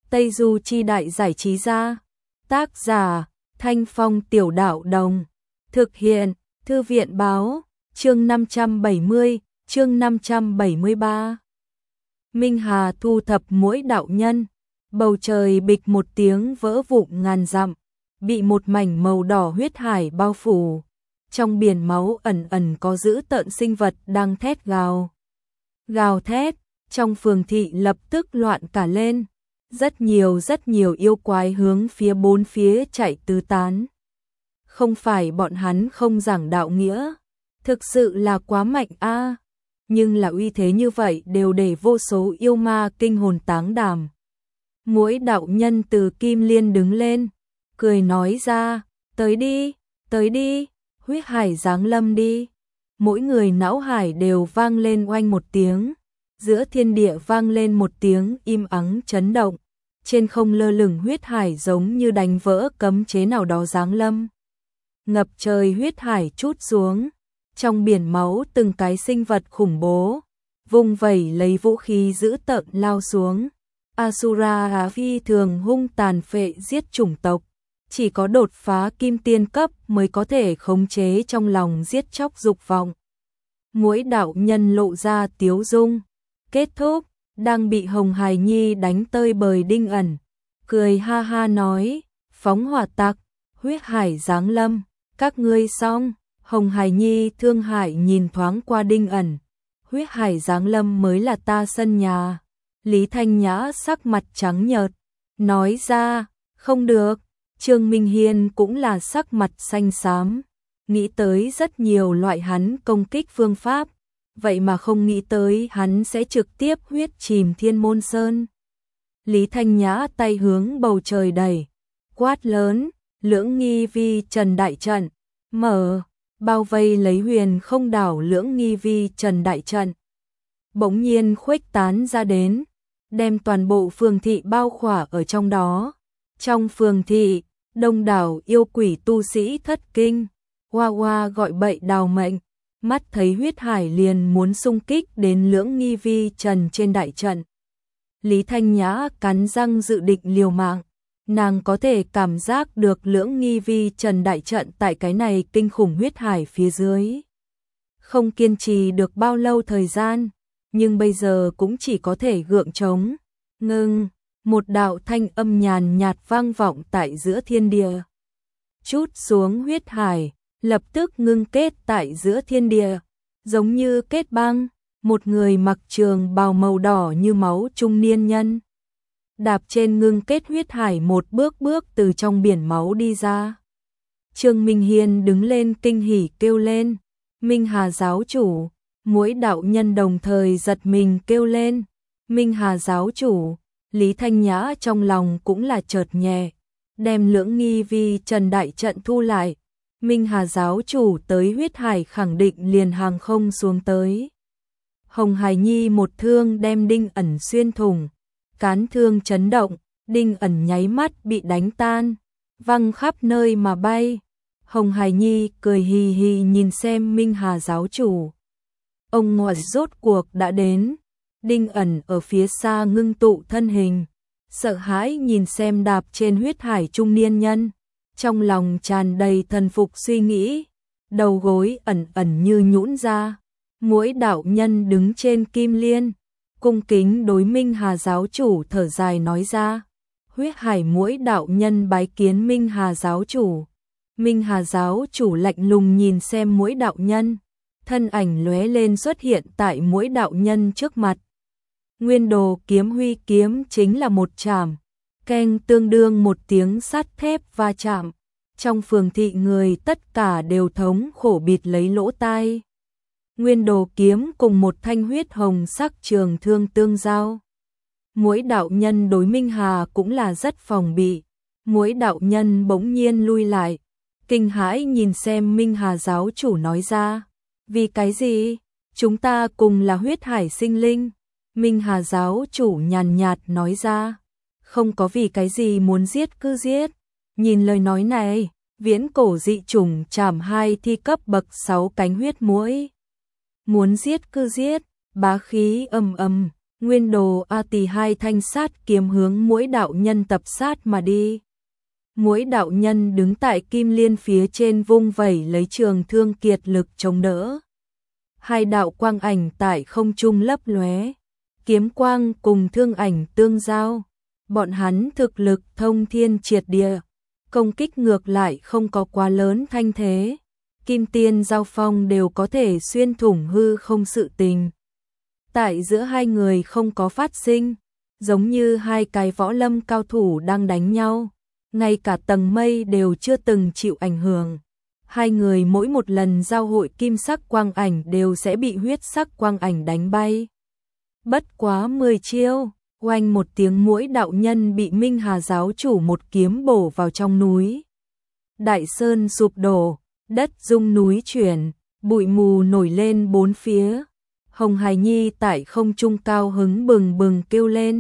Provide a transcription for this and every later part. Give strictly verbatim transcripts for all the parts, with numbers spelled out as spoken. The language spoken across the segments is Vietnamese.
Tây Du Chi Đại Giải Trí Gia. Tác giả Thanh Phong Tiểu Đạo Đồng. Thực hiện Thư viện Báo. Chương năm trăm bảy mươi, chương năm trăm bảy mươi ba. Minh Hà thu thập muỗi đạo nhân. Bầu trời bịch một tiếng vỡ vụn ngàn dặm, bị một mảnh màu đỏ huyết hải bao phủ. Trong biển máu ẩn ẩn có dữ tợn sinh vật đang thét gào. Gào thét, trong phường thị lập tức loạn cả lên. Rất nhiều rất nhiều yêu quái hướng phía bốn phía chạy tứ tán. Không phải bọn hắn không giảng đạo nghĩa, thực sự là quá mạnh a, à. Nhưng là uy thế như vậy đều để vô số yêu ma kinh hồn táng đảm. Muỗi đạo nhân từ kim liên đứng lên, cười nói ra, tới đi, tới đi, huyết hải giáng lâm đi. Mỗi người não hải đều vang lên oanh một tiếng, giữa thiên địa vang lên một tiếng im ắng chấn động. Trên không lơ lửng huyết hải giống như đánh vỡ cấm chế nào đó giáng lâm. Ngập trời huyết hải trút xuống, trong biển máu từng cái sinh vật khủng bố, vung vẩy lấy vũ khí dữ tợn lao xuống. Asura phi thường hung tàn phệ giết chủng tộc, chỉ có đột phá kim tiên cấp mới có thể khống chế trong lòng giết chóc dục vọng. Muỗi đạo nhân lộ ra tiếu dung, kết thúc, đang bị Hồng Hải Nhi đánh tơi bời Đinh Ẩn, cười ha ha nói, phóng hỏa tặc, huyết hải giáng lâm, các ngươi xong. Hồng Hải Nhi thương hại nhìn thoáng qua Đinh Ẩn, huyết hải giáng lâm mới là ta sân nhà. Lý Thanh Nhã sắc mặt trắng nhợt, nói ra, không được. Trương Minh Hiên cũng là sắc mặt xanh xám, nghĩ tới rất nhiều loại hắn công kích phương pháp, vậy mà không nghĩ tới hắn sẽ trực tiếp huyết chìm Thiên Môn Sơn. Lý Thanh Nhã tay hướng bầu trời đẩy, quát lớn, Lưỡng Nghi Vi Trần đại trận, mở, bao vây lấy Huyền Không Đảo Lưỡng Nghi Vi Trần đại trận. Bỗng nhiên khuếch tán ra đến, đem toàn bộ phường thị bao khỏa ở trong đó. Trong phường thị, đông đảo yêu quỷ tu sĩ thất kinh, hoa hoa gọi bậy đào mệnh, mắt thấy huyết hải liền muốn xung kích đến Lưỡng Nghi Vi Trần trên đại trận. Lý Thanh Nhã cắn răng dự định liều mạng, nàng có thể cảm giác được Lưỡng Nghi Vi Trần đại trận tại cái này kinh khủng huyết hải phía dưới. Không kiên trì được bao lâu thời gian, nhưng bây giờ cũng chỉ có thể gượng chống. Ngưng, một đạo thanh âm nhàn nhạt vang vọng tại giữa thiên địa. Chút xuống huyết hải, lập tức ngưng kết tại giữa thiên địa, giống như kết băng, một người mặc trường bào màu đỏ như máu trung niên nhân. Đạp trên ngưng kết huyết hải một bước bước từ trong biển máu đi ra. Trương Minh Hiên đứng lên kinh hỉ kêu lên, Minh Hà giáo chủ. Muỗi đạo nhân đồng thời giật mình kêu lên, Minh Hà giáo chủ. Lý Thanh Nhã trong lòng cũng là chợt nhẹ, đem Lưỡng Nghi Vi Trần đại trận thu lại. Minh Hà giáo chủ tới huyết hải khẳng định liền hàng không xuống tới. Hồng Hải Nhi một thương đem Đinh Ẩn xuyên thủng, cán thương chấn động, Đinh Ẩn nháy mắt bị đánh tan, văng khắp nơi mà bay. Hồng Hải Nhi cười hì hì nhìn xem Minh Hà giáo chủ. Ông ngoại rốt cuộc đã đến. Đinh Ẩn ở phía xa ngưng tụ thân hình, sợ hãi nhìn xem đạp trên huyết hải trung niên nhân, trong lòng tràn đầy thần phục suy nghĩ, đầu gối ẩn ẩn như nhũn ra. Muỗi đạo nhân đứng trên kim liên, cung kính đối Minh Hà giáo chủ thở dài nói ra, huyết hải muỗi đạo nhân bái kiến Minh Hà giáo chủ. Minh Hà giáo chủ lạnh lùng nhìn xem muỗi đạo nhân, thân ảnh lóe lên xuất hiện tại muỗi đạo nhân trước mặt. Nguyên đồ kiếm huy kiếm chính là một chạm, keng tương đương một tiếng sắt thép va chạm. Trong phường thị người tất cả đều thống khổ bịt lấy lỗ tai. Nguyên đồ kiếm cùng một thanh huyết hồng sắc trường thương tương giao. Muỗi đạo nhân đối Minh Hà cũng là rất phòng bị. Muỗi đạo nhân bỗng nhiên lui lại, kinh hãi nhìn xem Minh Hà giáo chủ nói ra, vì cái gì? Chúng ta cùng là huyết hải sinh linh. Minh Hà giáo chủ nhàn nhạt nói ra, không có vì cái gì muốn giết cứ giết. Nhìn lời nói này, viễn cổ dị chủng chảm hai thi cấp bậc sáu cánh huyết muỗi. Muốn giết cứ giết, bá khí âm âm, Nguyên đồ A Tỳ hai thanh sát kiếm hướng Muỗi đạo nhân tập sát mà đi. Muỗi đạo nhân đứng tại kim liên phía trên vung vẩy lấy trường thương kiệt lực chống đỡ. Hai đạo quang ảnh tại không trung lấp lóe, kiếm quang cùng thương ảnh tương giao. Bọn hắn thực lực thông thiên triệt địa, công kích ngược lại không có quá lớn thanh thế. Kim tiên giao phong đều có thể xuyên thủng hư không sự tình. Tại giữa hai người không có phát sinh, giống như hai cái võ lâm cao thủ đang đánh nhau, ngay cả tầng mây đều chưa từng chịu ảnh hưởng. Hai người mỗi một lần giao hội kim sắc quang ảnh đều sẽ bị huyết sắc quang ảnh đánh bay. Bất quá mười chiêu, oanh một tiếng Muỗi đạo nhân bị Minh Hà giáo chủ một kiếm bổ vào trong núi. Đại sơn sụp đổ, đất rung núi chuyển, bụi mù nổi lên bốn phía. Hồng Hải Nhi tại không trung cao hứng bừng bừng kêu lên.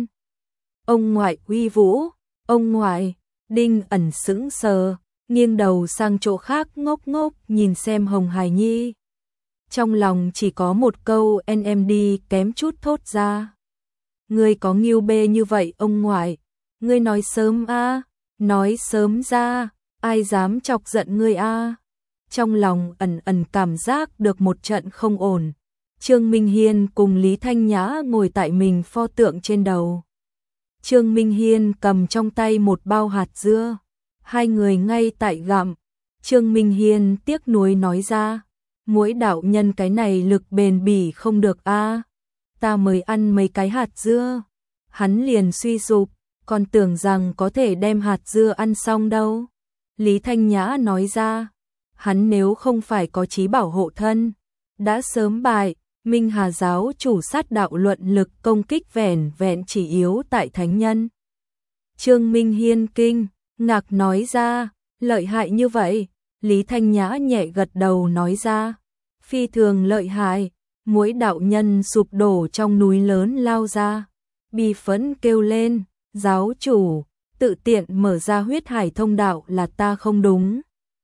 Ông ngoại uy vũ, ông ngoại. Đinh Ẩn sững sờ, nghiêng đầu sang chỗ khác ngốc ngốc nhìn xem Hồng Hải Nhi. Trong lòng chỉ có một câu en em đê kém chút thốt ra. Ngươi có nghiêu bê như vậy ông ngoại, ngươi nói sớm a, nói sớm ra, ai dám chọc giận ngươi a. Trong lòng ẩn ẩn cảm giác được một trận không ổn. Trương Minh Hiên cùng Lý Thanh Nhã ngồi tại mình pho tượng trên đầu. Trương Minh Hiên cầm trong tay một bao hạt dưa, hai người ngay tại gặm. Trương Minh Hiên tiếc nuối nói ra, Muỗi đạo nhân cái này lực bền bỉ không được a, ta mới ăn mấy cái hạt dưa, hắn liền suy sụp, còn tưởng rằng có thể đem hạt dưa ăn xong đâu. Lý Thanh Nhã nói ra, hắn nếu không phải có chí bảo hộ thân, đã sớm bại. Minh Hà giáo chủ sát đạo luận lực công kích vẻn vẹn chỉ yếu tại thánh nhân. Trương Minh Hiên kinh ngạc nói ra, lợi hại như vậy. Lý Thanh Nhã nhẹ gật đầu nói ra, phi thường lợi hại. Muỗi đạo nhân sụp đổ trong núi lớn lao ra, bi phẫn kêu lên, giáo chủ, tự tiện mở ra huyết hải thông đạo là ta không đúng.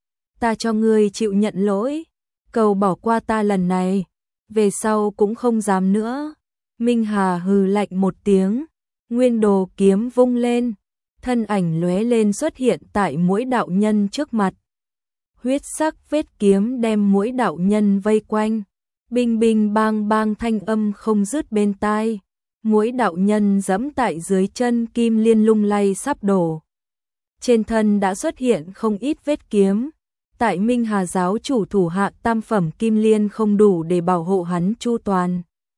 Ta cho ngươi chịu nhận lỗi, cầu bỏ qua ta lần này, về sau cũng không dám nữa. Minh Hà hừ lạnh một tiếng, nguyên đồ kiếm vung lên, thân ảnh lóe lên xuất hiện tại Muỗi đạo nhân trước mặt. Huyết sắc vết kiếm đem Muỗi đạo nhân vây quanh, binh binh bang bang thanh âm không dứt bên tai. Muỗi đạo nhân giẫm tại dưới chân kim liên lung lay sắp đổ. Trên thân đã xuất hiện không ít vết kiếm. Tại Minh Hà giáo chủ thủ hạ tam phẩm kim liên không đủ để bảo hộ hắn chu toàn.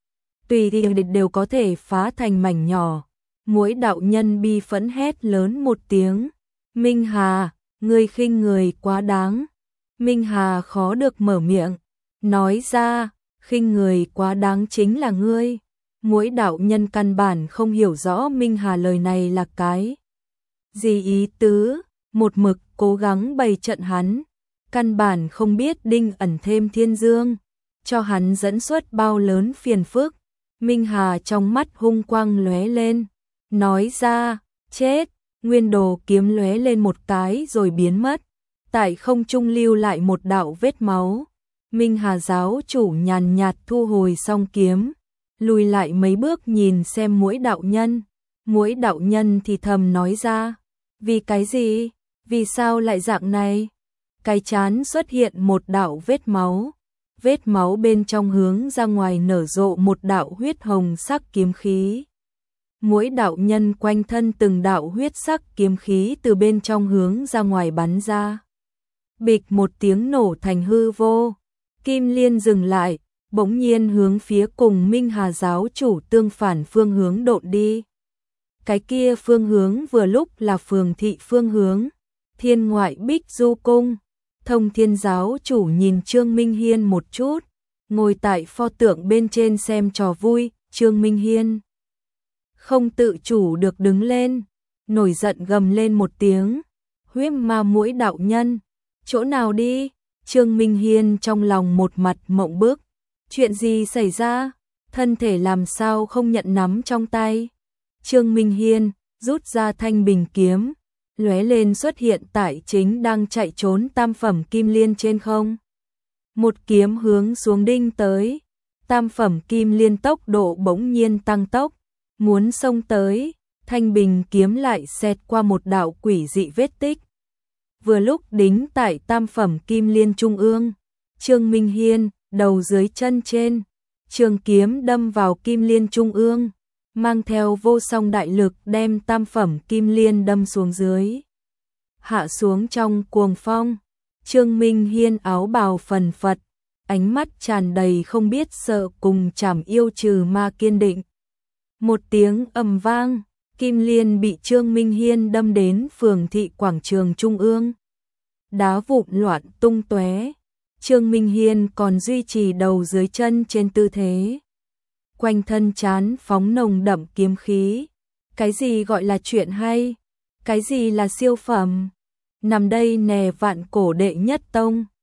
Tùy thì đều có thể phá thành mảnh nhỏ. Muỗi đạo nhân bi phẫn hét lớn một tiếng. Minh Hà, ngươi khinh người quá đáng. Minh Hà khó được mở miệng, nói ra, khinh người quá đáng chính là ngươi. Muỗi đạo nhân căn bản không hiểu rõ Minh Hà lời này là cái gì ý tứ, một mực cố gắng bày trận hắn. Căn bản không biết Đinh Ẩn thêm Thiên Dương, cho hắn dẫn xuất bao lớn phiền phức. Minh Hà trong mắt hung quang lóe lên, nói ra, chết. Nguyên đồ kiếm lóe lên một cái rồi biến mất, tại không trung lưu lại một đạo vết máu. Minh Hà giáo chủ nhàn nhạt thu hồi song kiếm, lùi lại mấy bước nhìn xem Muỗi đạo nhân. Muỗi đạo nhân thì thầm nói ra, vì cái gì, vì sao lại dạng này? Cái chán xuất hiện một đạo vết máu, vết máu bên trong hướng ra ngoài nở rộ một đạo huyết hồng sắc kiếm khí. Muỗi đạo nhân quanh thân từng đạo huyết sắc kiếm khí từ bên trong hướng ra ngoài bắn ra. Bịch một tiếng nổ thành hư vô, kim liên dừng lại, bỗng nhiên hướng phía cùng Minh Hà giáo chủ tương phản phương hướng độn đi. Cái kia phương hướng vừa lúc là Phường thị phương hướng, Thiên Ngoại Bích Du Cung. Thông Thiên giáo chủ nhìn Trương Minh Hiên một chút, ngồi tại pho tượng bên trên xem trò vui. Trương Minh Hiên không tự chủ được đứng lên, nổi giận gầm lên một tiếng, huyết ma Muỗi đạo nhân, chỗ nào đi? Trương Minh Hiên trong lòng một mặt mộng bức, chuyện gì xảy ra? Thân thể làm sao không nhận nắm trong tay? Trương Minh Hiên rút ra thanh bình kiếm, lóe lên xuất hiện tại chính đang chạy trốn tam phẩm kim liên trên không. Một kiếm hướng xuống đinh tới, tam phẩm kim liên tốc độ bỗng nhiên tăng tốc, muốn xông tới, thanh bình kiếm lại xẹt qua một đạo quỷ dị vết tích. Vừa lúc đính tại tam phẩm kim liên trung ương, Trương Minh Hiên, đầu dưới chân trên, trường kiếm đâm vào kim liên trung ương, mang theo vô song đại lực đem tam phẩm kim liên đâm xuống dưới. Hạ xuống trong cuồng phong, Trương Minh Hiên áo bào phần phật, ánh mắt tràn đầy không biết sợ cùng chảm yêu trừ ma kiên định. Một tiếng ầm vang, kim liên bị Trương Minh Hiên đâm đến phường thị quảng trường trung ương. Đá vụn loạn tung tóe, Trương Minh Hiên còn duy trì đầu dưới chân trên tư thế. Quanh thân trán phóng nồng đậm kiếm khí. Cái gì gọi là chuyện hay? Cái gì là siêu phẩm? Nằm đây nè vạn cổ đệ nhất tông.